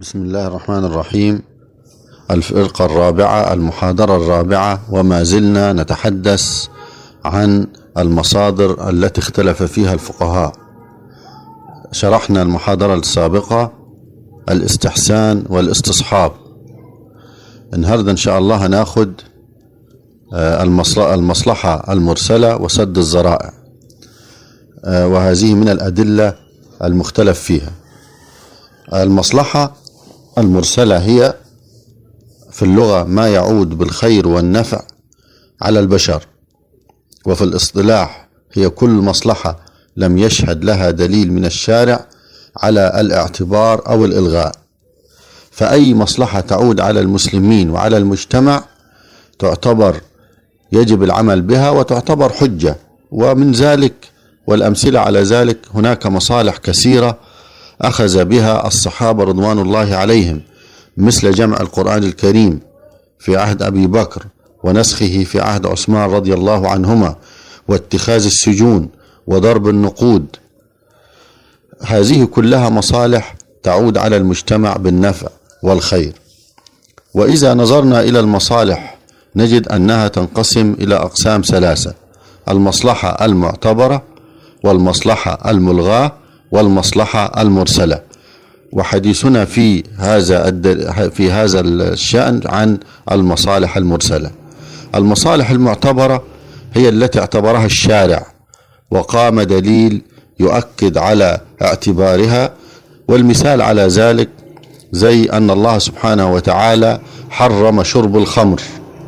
بسم الله الرحمن الرحيم. الفرقة الرابعة، المحاضرة الرابعة، وما زلنا نتحدث عن المصادر التي اختلف فيها الفقهاء. شرحنا المحاضرة السابقة الاستحسان والاستصحاب. النهاردة إن شاء الله هناخد المصلحة المرسلة وسد الذرائع، وهذه من الأدلة المختلف فيها. المصلحة المرسلة هي في اللغة ما يعود بالخير والنفع على البشر، وفي الاصطلاح هي كل مصلحة لم يشهد لها دليل من الشارع على الاعتبار أو الإلغاء. فأي مصلحة تعود على المسلمين وعلى المجتمع تعتبر يجب العمل بها وتعتبر حجة. ومن ذلك والأمثلة على ذلك هناك مصالح كثيرة أخذ بها الصحابة رضوان الله عليهم، مثل جمع القرآن الكريم في عهد أبي بكر ونسخه في عهد عثمان رضي الله عنهما، واتخاذ السجون وضرب النقود. هذه كلها مصالح تعود على المجتمع بالنفع والخير. وإذا نظرنا إلى المصالح نجد أنها تنقسم إلى أقسام ثلاثة: المصلحة المعتبرة، والمصلحة الملغاة، والمصلحة المرسلة. وحديثنا في هذا الشأن عن المصالح المرسلة. المصالح المعتبرة هي التي اعتبرها الشارع وقام دليل يؤكد على اعتبارها، والمثال على ذلك زي أن الله سبحانه وتعالى حرم شرب الخمر.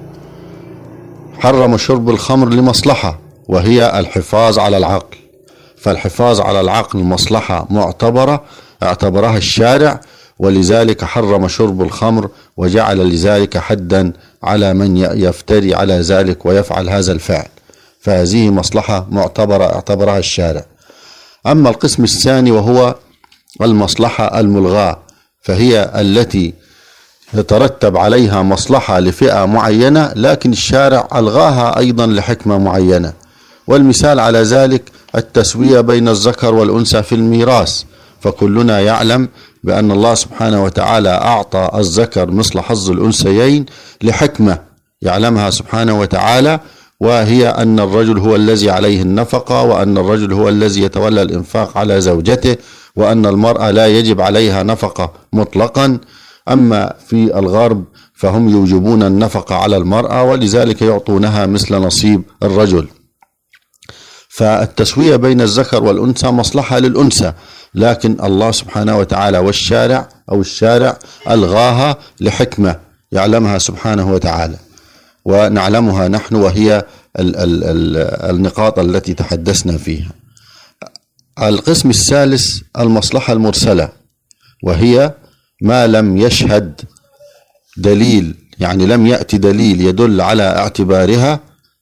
حرم شرب الخمر لمصلحة وهي الحفاظ على العقل، فالحفاظ على العقل مصلحة معتبرة اعتبرها الشارع، ولذلك حرم شرب الخمر وجعل لذلك حدا على من يفتري على ذلك ويفعل هذا الفعل، فهذه مصلحة معتبرة اعتبرها الشارع. أما القسم الثاني وهو المصلحة الملغاة، فهي التي يترتب عليها مصلحة لفئة معينة لكن الشارع ألغاها أيضا لحكمة معينة. والمثال على ذلك التسوية بين الذكر والأنثى في الميراث، فكلنا يعلم بأن الله سبحانه وتعالى أعطى الذكر مثل حظ الأنثيين لحكمة يعلمها سبحانه وتعالى، وهي أن الرجل هو الذي عليه النفقة، وأن الرجل هو الذي يتولى الإنفاق على زوجته، وأن المرأة لا يجب عليها نفقة مطلقا. أما في الغرب فهم يوجبون النفقة على المرأة، ولذلك يعطونها مثل نصيب الرجل. فالتسوية بين الذكر والأنثى مصلحة للأنثى، لكن الله سبحانه وتعالى والشارع أو الشارع ألغاها لحكمة يعلمها سبحانه وتعالى ونعلمها نحن، وهي النقاط التي تحدثنا فيها. القسم الثالث المصلحة المرسلة، وهي ما لم يشهد دليل، يعني لم يأتي دليل يدل على اعتبارها،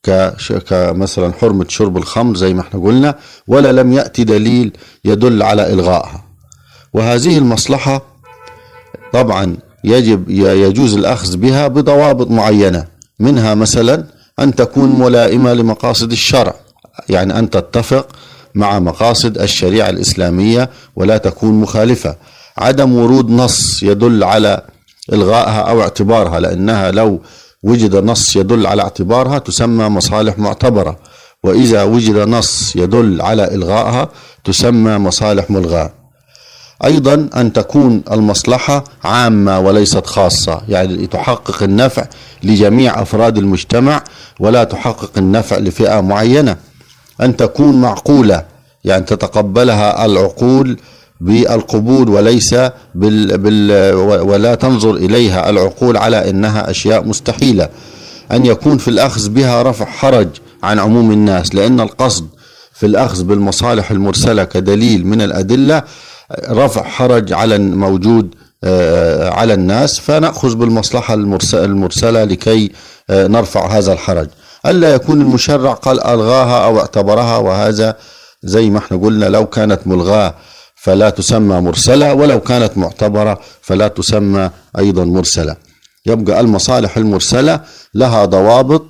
كمثلا حرمة شرب الخمر زي ما احنا قلنا، ولا لم يأتي دليل يدل على إلغائها. وهذه المصلحة طبعا يجوز الأخذ بها بضوابط معينة، منها مثلا أن تكون ملائمة لمقاصد الشرع، يعني أن تتفق مع مقاصد الشريعة الإسلامية ولا تكون مخالفة. عدم ورود نص يدل على إلغائها أو اعتبارها، لأنها لو وجد نص يدل على اعتبارها تسمى مصالح معتبرة، وإذا وجد نص يدل على إلغائها تسمى مصالح ملغاة. أيضا أن تكون المصلحة عامة وليست خاصة، يعني تحقق النفع لجميع أفراد المجتمع ولا تحقق النفع لفئة معينة. أن تكون معقولة، يعني تتقبلها العقول بالقبول وليس ولا تنظر إليها العقول على إنها أشياء مستحيلة. أن يكون في الأخذ بها رفع حرج عن عموم الناس، لأن القصد في الأخذ بالمصالح المرسلة كدليل من الأدلة رفع حرج على موجود على الناس، فنأخذ بالمصلحة المرسلة لكي نرفع هذا الحرج. ألا يكون المشرع قال ألغاها أو اعتبرها، وهذا زي ما احنا قلنا لو كانت ملغاة فلا تسمى مرسلة، ولو كانت معتبرة فلا تسمى أيضا مرسلة. يبقى المصالح المرسلة لها ضوابط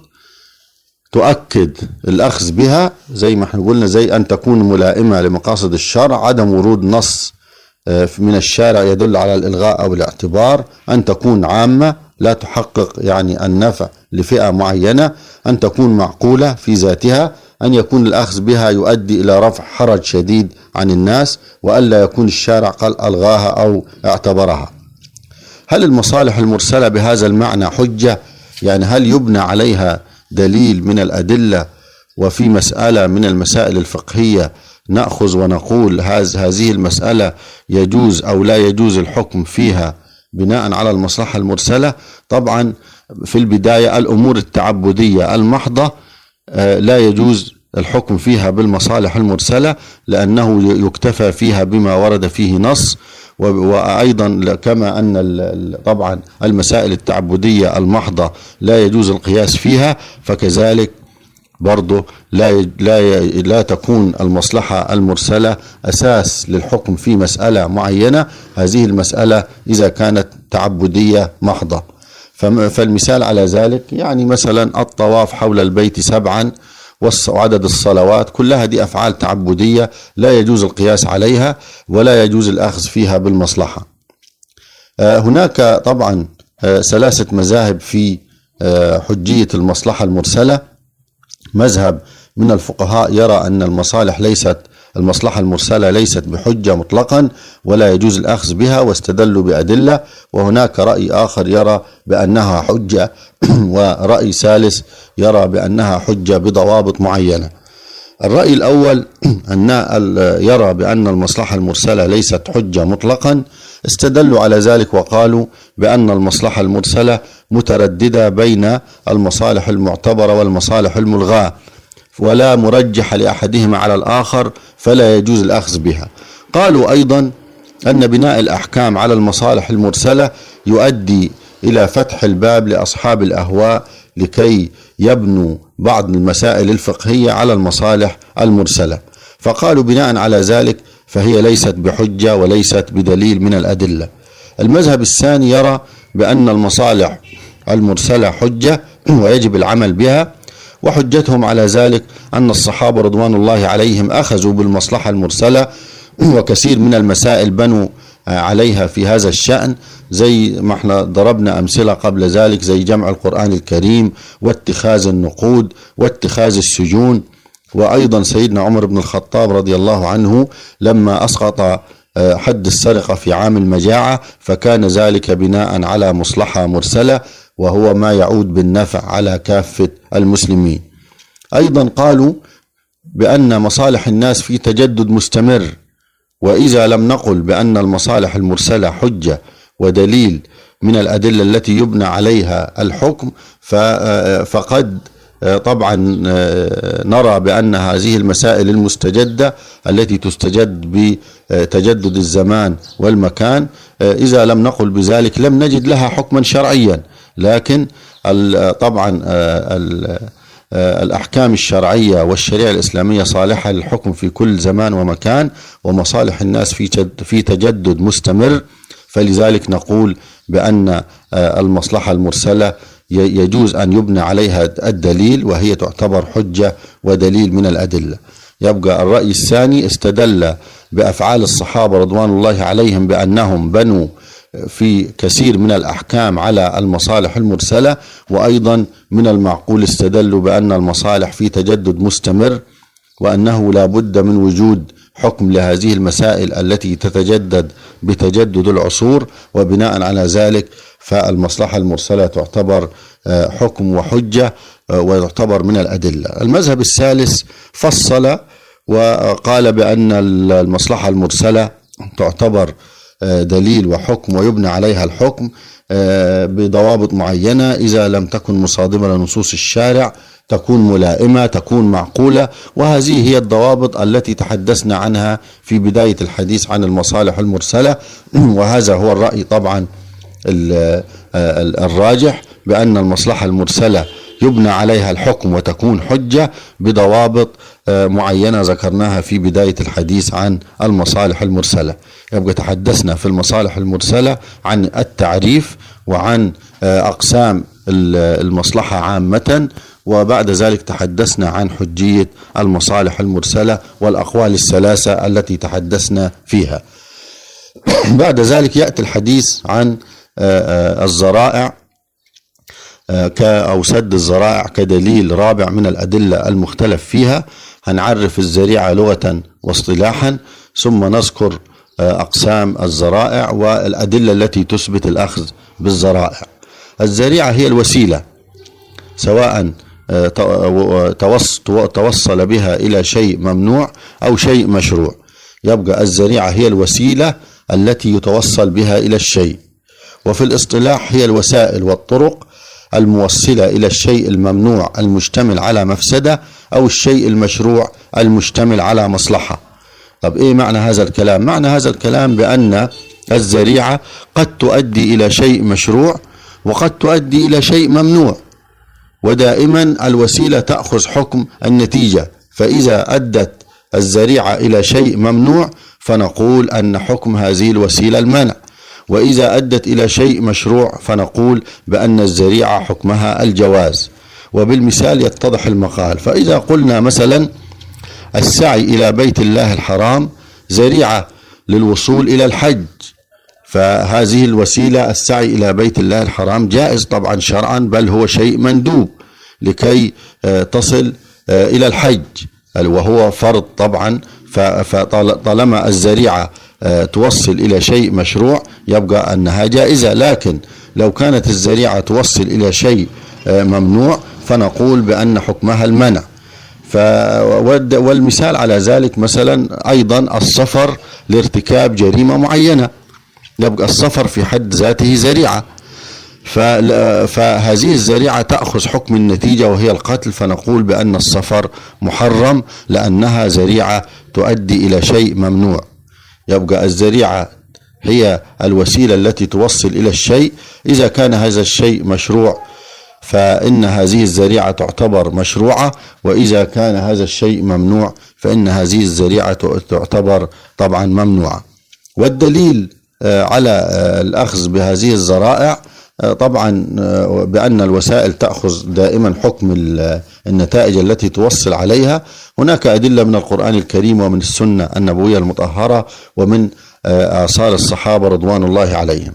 تؤكد الأخذ بها، زي ما احنا قلنا زي أن تكون ملائمة لمقاصد الشرع، عدم ورود نص من الشارع يدل على الإلغاء أو الاعتبار، أن تكون عامة لا تحقق يعني النفع لفئة معينة، أن تكون معقولة في ذاتها، أن يكون الأخذ بها يؤدي إلى رفع حرج شديد عن الناس، وألا يكون الشارع قال ألغاها أو اعتبرها. هل المصالح المرسلة بهذا المعنى حجة؟ يعني هل يبنى عليها دليل من الأدلة؟ وفي مسألة من المسائل الفقهية نأخذ ونقول هذه المسألة يجوز أو لا يجوز الحكم فيها بناء على المصلحة المرسلة؟ طبعا في البداية الأمور التعبدية المحضة لا يجوز الحكم فيها بالمصالح المرسلة، لأنه يكتفى فيها بما ورد فيه نص. وأيضا كما أن طبعا المسائل التعبدية المحضة لا يجوز القياس فيها، فكذلك برضو لا تكون المصلحة المرسلة أساس للحكم في مسألة معينة، هذه المسألة إذا كانت تعبدية محضة. فالمثال على ذلك يعني مثلا الطواف حول البيت 7 وعدد الصلوات، كلها دي أفعال تعبدية لا يجوز القياس عليها ولا يجوز الأخذ فيها بالمصلحة. هناك طبعا 3 مذاهب في حجية المصلحة المرسلة. مذهب من الفقهاء يرى أن المصلحة المرسلة ليست بحجة مطلقا ولا يجوز الأخذ بها، واستدلوا بأدلة. وهناك رأي آخر يرى بأنها حجة، ورأي ثالث يرى بأنها حجة بضوابط معينة. الرأي الأول أن يرى بأن المصلحة المرسلة ليست حجة مطلقا، استدلوا على ذلك وقالوا بأن المصلحة المرسلة مترددة بين المصالح المعتبرة والمصالح الملغاة، ولا مرجح لأحدهما على الآخر، فلا يجوز الأخذ بها. قالوا أيضا أن بناء الأحكام على المصالح المرسلة يؤدي إلى فتح الباب لأصحاب الأهواء لكي يبنوا بعض المسائل الفقهية على المصالح المرسلة، فقالوا بناء على ذلك فهي ليست بحجة وليست بدليل من الأدلة. المذهب الثاني يرى بأن المصالح المرسلة حجة ويجب العمل بها، وحجتهم على ذلك أن الصحابة رضوان الله عليهم أخذوا بالمصلحة المرسلة، وكثير من المسائل بنوا عليها في هذا الشأن، زي ما احنا ضربنا أمثلة قبل ذلك، زي جمع القرآن الكريم واتخاذ النقود واتخاذ السجون. وأيضا سيدنا عمر بن الخطاب رضي الله عنه لما أسقط حد السرقة في عام المجاعة، فكان ذلك بناء على مصلحة مرسلة، وهو ما يعود بالنفع على كافة المسلمين. أيضا قالوا بأن مصالح الناس في تجدد مستمر، وإذا لم نقل بأن المصالح المرسلة حجة ودليل من الأدلة التي يبنى عليها الحكم، فقد طبعا نرى بأن هذه المسائل المستجدة التي تستجد بتجدد الزمان والمكان، إذا لم نقل بذلك لم نجد لها حكما شرعيا. لكن طبعا الأحكام الشرعية والشريعة الإسلامية صالحة للحكم في كل زمان ومكان، ومصالح الناس في تجدد مستمر، فلذلك نقول بأن المصلحة المرسلة يجوز أن يبنى عليها الدليل، وهي تعتبر حجة ودليل من الأدلة. يبقى الرأي الثاني استدل بأفعال الصحابة رضوان الله عليهم بأنهم بنوا في كثير من الأحكام على المصالح المرسلة، وأيضا من المعقول استدلوا بأن المصالح في تجدد مستمر، وأنه لا بد من وجود حكم لهذه المسائل التي تتجدد بتجدد العصور، وبناء على ذلك فالمصلحة المرسلة تعتبر حكم وحجة ويعتبر من الأدلة. المذهب الثالث فصل وقال بأن المصلحة المرسلة تعتبر دليل وحكم ويبنى عليها الحكم بضوابط معينة، إذا لم تكن مصادمة لنصوص الشارع، تكون ملائمة، تكون معقولة. وهذه هي الضوابط التي تحدثنا عنها في بداية الحديث عن المصالح المرسلة. وهذا هو الرأي طبعا الراجح، بأن المصلحة المرسلة يبنى عليها الحكم وتكون حجة بضوابط معينة ذكرناها في بداية الحديث عن المصالح المرسلة. يبقى تحدثنا في المصالح المرسلة عن التعريف وعن أقسام المصلحة عامة، وبعد ذلك تحدثنا عن حجية المصالح المرسلة والأقوال الثلاثة التي تحدثنا فيها. بعد ذلك يأتي الحديث عن الذرائع أو سد الذرائع كدليل رابع من الأدلة المختلف فيها. هنعرف الذريعة لغة واصطلاحا، ثم نذكر أقسام الذرائع والأدلة التي تثبت الأخذ بالذرائع. الذريعة هي الوسيلة، سواء توصل بها إلى شيء ممنوع أو شيء مشروع. يبقى الذريعة هي الوسيلة التي يتوصل بها إلى الشيء. وفي الاصطلاح هي الوسائل والطرق الموصلة إلى الشيء الممنوع المشتمل على مفسدة أو الشيء المشروع المشتمل على مصلحة. طب إيه معنى هذا الكلام؟ معنى هذا الكلام بأن الذريعة قد تؤدي إلى شيء مشروع وقد تؤدي إلى شيء ممنوع، ودائما الوسيلة تأخذ حكم النتيجة. فإذا أدت الذريعة إلى شيء ممنوع فنقول أن حكم هذه الوسيلة المنع، وإذا أدت إلى شيء مشروع فنقول بأن الذريعة حكمها الجواز. وبالمثال يتضح المقال. فإذا قلنا مثلا السعي إلى بيت الله الحرام ذريعة للوصول إلى الحج، فهذه الوسيلة السعي إلى بيت الله الحرام جائز طبعا شرعا، بل هو شيء مندوب لكي تصل إلى الحج، وهو فرض طبعا. فطالما الذريعة توصل إلى شيء مشروع يبقى أنها جائزة. لكن لو كانت الذريعة توصل إلى شيء ممنوع فنقول بأن حكمها المنع. والمثال على ذلك مثلا أيضا السفر لارتكاب جريمة معينة، يبقى السفر في حد ذاته ذريعة، فهذه الذريعة تأخذ حكم النتيجة وهي القتل، فنقول بأن السفر محرم لأنها ذريعة تؤدي إلى شيء ممنوع. يبقى الذريعة هي الوسيلة التي توصل إلى الشيء. إذا كان هذا الشيء مشروع فإن هذه الذريعة تعتبر مشروعة، وإذا كان هذا الشيء ممنوع فإن هذه الذريعة تعتبر طبعا ممنوعة. والدليل على الأخذ بهذه الذرائع طبعا بأن الوسائل تأخذ دائما حكم النتائج التي توصل عليها. هناك أدلة من القرآن الكريم ومن السنة النبوية المطهرة ومن آثار الصحابة رضوان الله عليهم.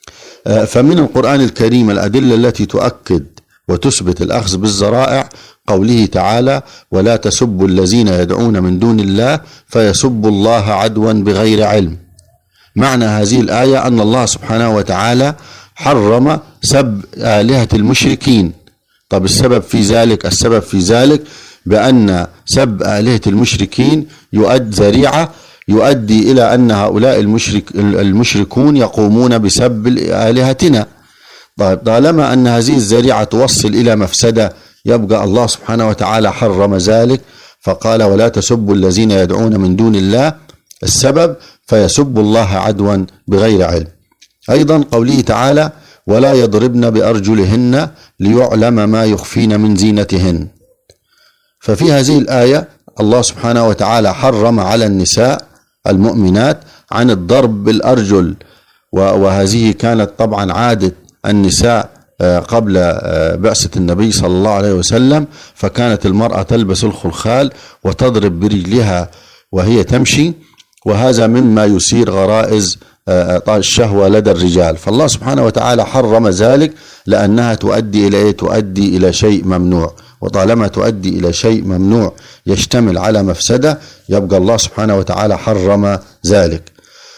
فمن القرآن الكريم الأدلة التي تؤكد وتثبت الأخذ بالذرائع قوله تعالى: ولا تسبوا الذين يدعون من دون الله فيسبوا الله عدوا بغير علم. معنى هذه الآية أن الله سبحانه وتعالى حرم سب آلهة المشركين. طب السبب في ذلك بأن سب آلهة المشركين ذريعة يؤدي إلى أن هؤلاء المشركون يقومون بسب آلهتنا. طالما أن هذه الذريعة توصل إلى مفسدة يبقى الله سبحانه وتعالى حرم ذلك، فقال: ولا تسبوا الذين يدعون من دون الله. السبب فيسب الله عدوا بغير علم. أيضا قوله تعالى: ولا يضربن بأرجلهن ليعلم ما يخفين من زينتهن. ففي هذه الآية الله سبحانه وتعالى حرم على النساء المؤمنات عن الضرب بالأرجل، وهذه كانت طبعا عادة النساء قبل بعثة النبي صلى الله عليه وسلم، فكانت المرأة تلبس الخلخال وتضرب برجلها وهي تمشي، وهذا مما يثير غرائز الشهوة لدى الرجال. فالله سبحانه وتعالى حرم ذلك لأنها تؤدي إلى شيء ممنوع، وطالما تؤدي إلى شيء ممنوع يشتمل على مفسدة يبقى الله سبحانه وتعالى حرم ذلك.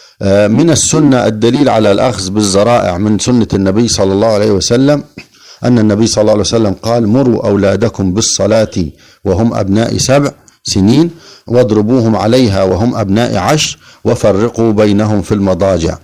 من السنة الدليل على الأخذ بالذرائع من سنة النبي صلى الله عليه وسلم أن النبي صلى الله عليه وسلم قال: مروا أولادكم بالصلاة وهم أبناء 7 سنين واضربوهم عليها وهم أبناء 10 وفرقوا بينهم في المضاجع.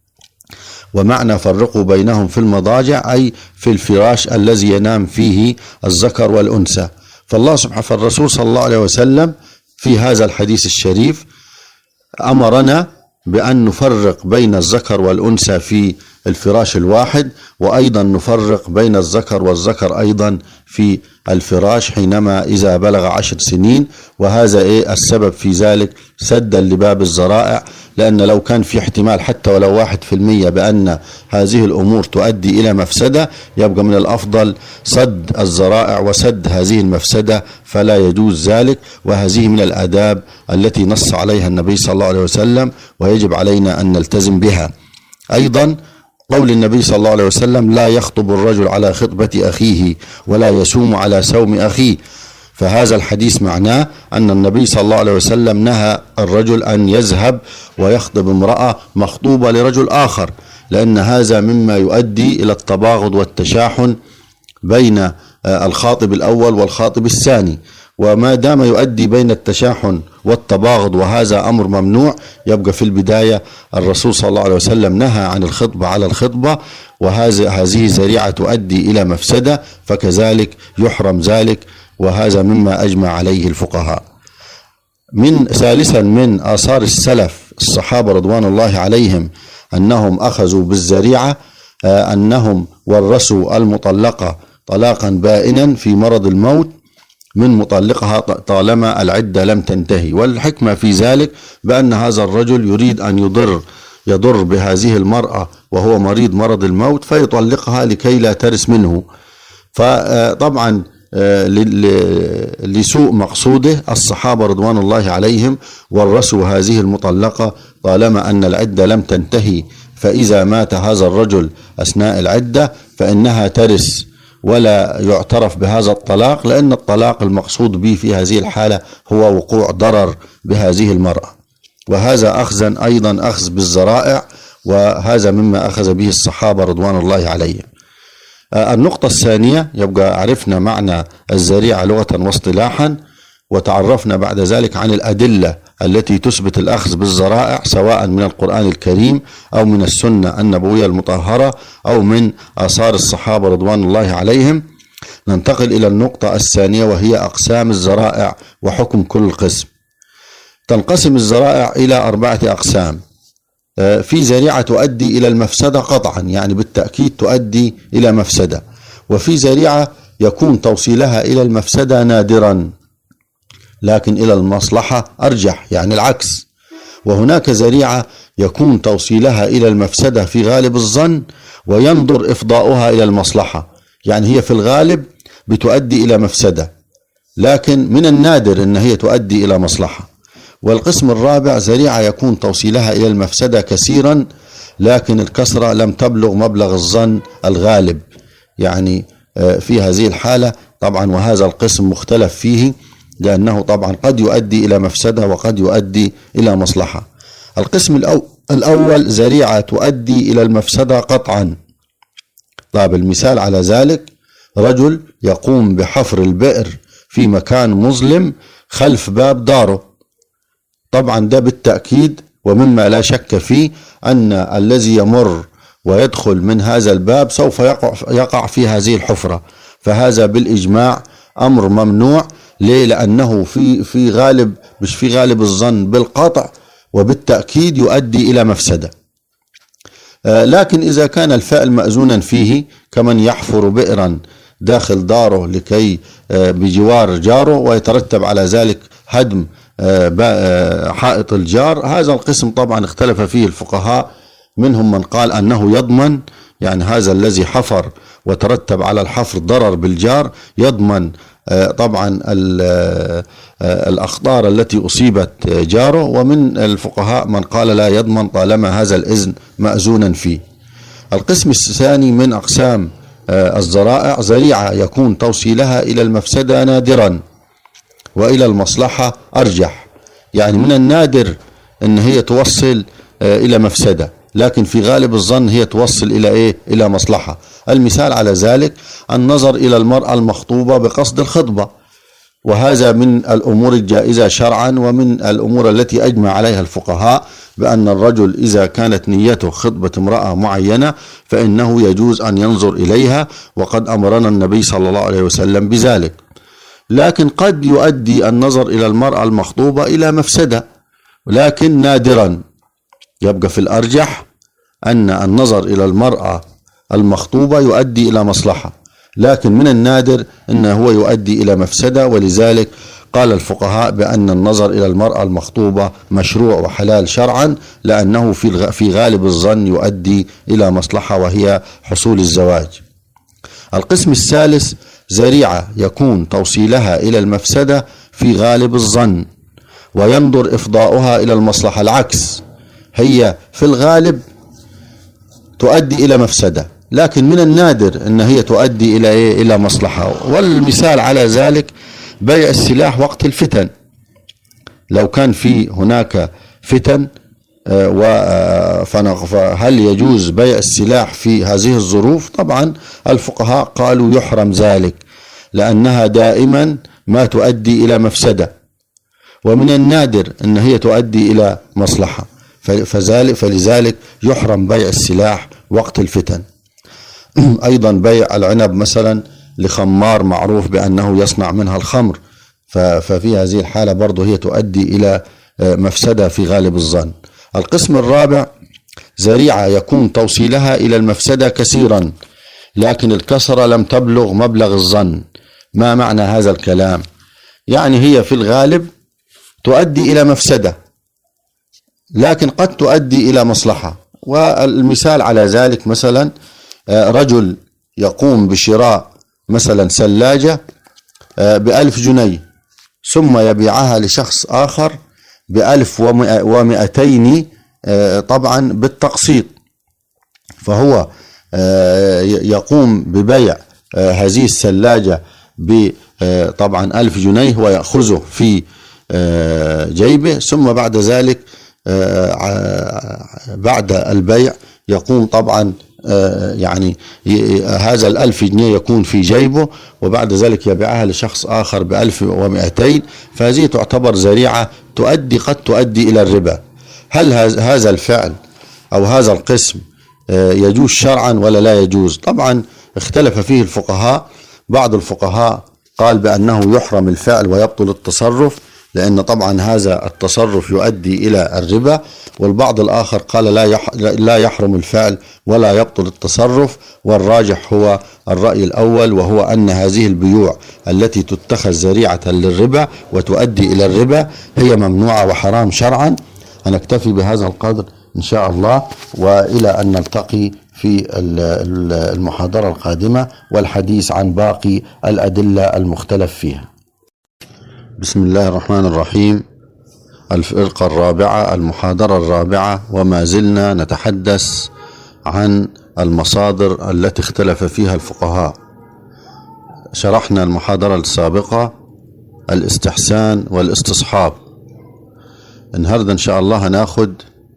ومعنى فرقوا بينهم في المضاجع أي في الفراش الذي ينام فيه الذكر والأنثى. فالرسول صلى الله عليه وسلم في هذا الحديث الشريف أمرنا بأن نفرق بين الذكر والأنثى في الفراش الواحد، وأيضا نفرق بين الذكر والذكر أيضا في الفراش حينما إذا بلغ 10 سنين. وهذا السبب في ذلك سدا لباب الذرائع، لأن لو كان في احتمال حتى ولو 1% بأن هذه الأمور تؤدي إلى مفسدة، يبقى من الأفضل سد الذرائع وسد هذه المفسدة، فلا يجوز ذلك. وهذه من الآداب التي نص عليها النبي صلى الله عليه وسلم، ويجب علينا أن نلتزم بها. أيضا قول النبي صلى الله عليه وسلم: لا يخطب الرجل على خطبة أخيه ولا يسوم على سوم أخيه. فهذا الحديث معناه أن النبي صلى الله عليه وسلم نهى الرجل أن يذهب ويخطب امرأة مخطوبة لرجل آخر، لأن هذا مما يؤدي إلى التباغض والتشاحن بين الخاطب الأول والخاطب الثاني. وما دام يؤدي بين التشاحن والتباغض وهذا أمر ممنوع، يبقى في البداية الرسول صلى الله عليه وسلم نهى عن الخطبة على الخطبة، هذه ذريعة تؤدي إلى مفسدة، فكذلك يحرم ذلك، وهذا مما أجمع عليه الفقهاء. ثالثا من آثار السلف الصحابة رضوان الله عليهم أنهم أخذوا بالذريعة، أنهم ورثوا المطلقة طلاقا بائنا في مرض الموت من مطلقها طالما العدة لم تنتهي. والحكمة في ذلك بأن هذا الرجل يريد أن يضر بهذه المرأة وهو مريض مرض الموت، فيطلقها لكي لا ترث منه. فطبعا لسوء مقصوده الصحابة رضوان الله عليهم ورثوا هذه المطلقة طالما أن العدة لم تنتهي، فإذا مات هذا الرجل أثناء العدة فإنها ترث ولا يعترف بهذا الطلاق، لأن الطلاق المقصود به في هذه الحالة هو وقوع ضرر بهذه المرأة. وهذا أخذا أيضا أخذ بالذرائع، وهذا مما أخذ به الصحابة رضوان الله عليهم. النقطة الثانية، يبقى عرفنا معنى الذريعة لغة واصطلاحا، وتعرفنا بعد ذلك عن الأدلة التي تثبت الأخذ بالذرائع سواء من القرآن الكريم أو من السنة النبوية المطهرة أو من آثار الصحابة رضوان الله عليهم. ننتقل إلى النقطة الثانية، وهي أقسام الذرائع وحكم كل قسم. تنقسم الذرائع إلى 4 أقسام. في ذريعة تؤدي إلى المفسدة قطعا، يعني بالتأكيد تؤدي إلى مفسدة، وفي ذريعة يكون توصيلها إلى المفسدة نادرا لكن إلى المصلحة أرجح، يعني العكس. وهناك ذريعة يكون توصيلها إلى المفسدة في غالب الظن وينظر إفضاؤها إلى المصلحة، يعني هي في الغالب بتؤدي إلى مفسدة لكن من النادر أن هي تؤدي إلى مصلحة. والقسم الرابع ذريعة يكون توصيلها إلى المفسدة كثيرا لكن الكثرة لم تبلغ مبلغ الظن الغالب، يعني في هذه الحالة طبعا، وهذا القسم مختلف فيه لأنه طبعا قد يؤدي إلى مفسدة وقد يؤدي إلى مصلحة. القسم الأول ذريعة تؤدي إلى المفسدة قطعا. طيب المثال على ذلك: رجل يقوم بحفر البئر في مكان مظلم خلف باب داره. طبعا ده بالتأكيد ومما لا شك فيه أن الذي يمر ويدخل من هذا الباب سوف يقع في هذه الحفرة، فهذا بالإجماع أمر ممنوع. ليه؟ لأنه في غالب، مش في غالب الظن، بالقطع وبالتأكيد يؤدي إلى مفسدة. لكن إذا كان الفعل مأذونا فيه كمن يحفر بئرا داخل داره لكي بجوار جاره ويترتب على ذلك هدم حائط الجار، هذا القسم طبعا اختلف فيه الفقهاء. منهم من قال أنه يضمن، يعني هذا الذي حفر وترتب على الحفر ضرر بالجار يضمن طبعا الأخطار التي أصيبت جاره. ومن الفقهاء من قال لا يضمن طالما هذا الإذن مأذونا فيه. القسم الثاني من أقسام الذرائع ذريعة يكون توصيلها إلى المفسدة نادرا وإلى المصلحة أرجح، يعني من النادر أن هي توصل إلى مفسدة لكن في غالب الظن هي توصل إلى إلى مصلحة. المثال على ذلك النظر إلى المرأة المخطوبة بقصد الخطبة، وهذا من الأمور الجائزة شرعا ومن الأمور التي أجمع عليها الفقهاء بأن الرجل إذا كانت نيته خطبة امرأة معينة فإنه يجوز أن ينظر إليها، وقد أمرنا النبي صلى الله عليه وسلم بذلك. لكن قد يؤدي النظر إلى المرأة المخطوبة إلى مفسدة لكن نادرا، يبقى في الأرجح أن النظر إلى المرأة المخطوبة يؤدي إلى مصلحة، لكن من النادر أنه هو يؤدي إلى مفسدة. ولذلك قال الفقهاء بأن النظر إلى المرأة المخطوبة مشروع وحلال شرعا، لأنه في غالب الظن يؤدي إلى مصلحة وهي حصول الزواج. القسم الثالث ذريعة يكون توصيلها إلى المفسدة في غالب الظن وينظر إفضاؤها إلى المصلحة. العكس، هي في الغالب تؤدي إلى مفسدة، لكن من النادر أن هي تؤدي إلى مصلحة. والمثال على ذلك بيع السلاح وقت الفتن. لو كان في هناك فتن فهل يجوز بيع السلاح في هذه الظروف؟ طبعا الفقهاء قالوا يحرم ذلك، لأنها دائما ما تؤدي إلى مفسدة، ومن النادر أن هي تؤدي إلى مصلحة، فلذلك يحرم بيع السلاح وقت الفتن. أيضا بيع العنب مثلا لخمار معروف بأنه يصنع منها الخمر، ففي هذه الحالة برضه هي تؤدي إلى مفسدة في غالب الظن. القسم الرابع ذريعة يكون توصيلها إلى المفسدة كثيرا، لكن الكثرة لم تبلغ مبلغ الظن. ما معنى هذا الكلام؟ يعني هي في الغالب تؤدي إلى مفسدة، لكن قد تؤدي إلى مصلحة. والمثال على ذلك مثلا رجل يقوم بشراء مثلا ثلاجة ب1000 جنيه، ثم يبيعها لشخص آخر ب1200 طبعا بالتقسيط، فهو يقوم ببيع هذه الثلاجة طبعا 1000 جنيه ويأخذه في جيبه، ثم بعد ذلك بعد البيع يقوم طبعا يعني هذا 1000 جنيه يكون في جيبه، وبعد ذلك يبيعها لشخص آخر ب1200. فهذه تعتبر ذريعة قد تؤدي إلى الربا. هل هذا الفعل أو هذا القسم يجوز شرعا ولا لا يجوز؟ طبعا اختلف فيه الفقهاء. بعض الفقهاء قال بأنه يحرم الفعل ويبطل التصرف، لأن طبعا هذا التصرف يؤدي إلى الربا. والبعض الآخر قال لا يحرم الفعل ولا يبطل التصرف. والراجح هو الرأي الأول، وهو أن هذه البيوع التي تتخذ ذريعة للربا وتؤدي إلى الربا هي ممنوعة وحرام شرعا. هنكتفي بهذا القدر إن شاء الله، وإلى أن نلتقي في المحاضرة القادمة والحديث عن باقي الأدلة المختلف فيها. بسم الله الرحمن الرحيم. الفرقة الرابعة، المحاضرة الرابعة، وما زلنا نتحدث عن المصادر التي اختلف فيها الفقهاء. شرحنا المحاضرة السابقة الاستحسان والاستصحاب. النهاردة إن شاء الله هناخد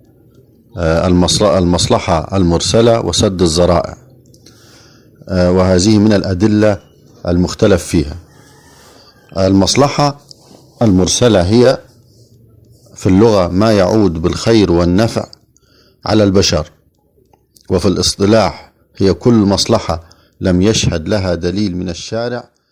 المصلحة المرسلة وسد الذرائع، وهذه من الأدلة المختلف فيها. المصلحة المرسلة هي في اللغة ما يعود بالخير والنفع على البشر، وفي الاصطلاح هي كل مصلحة لم يشهد لها دليل من الشارع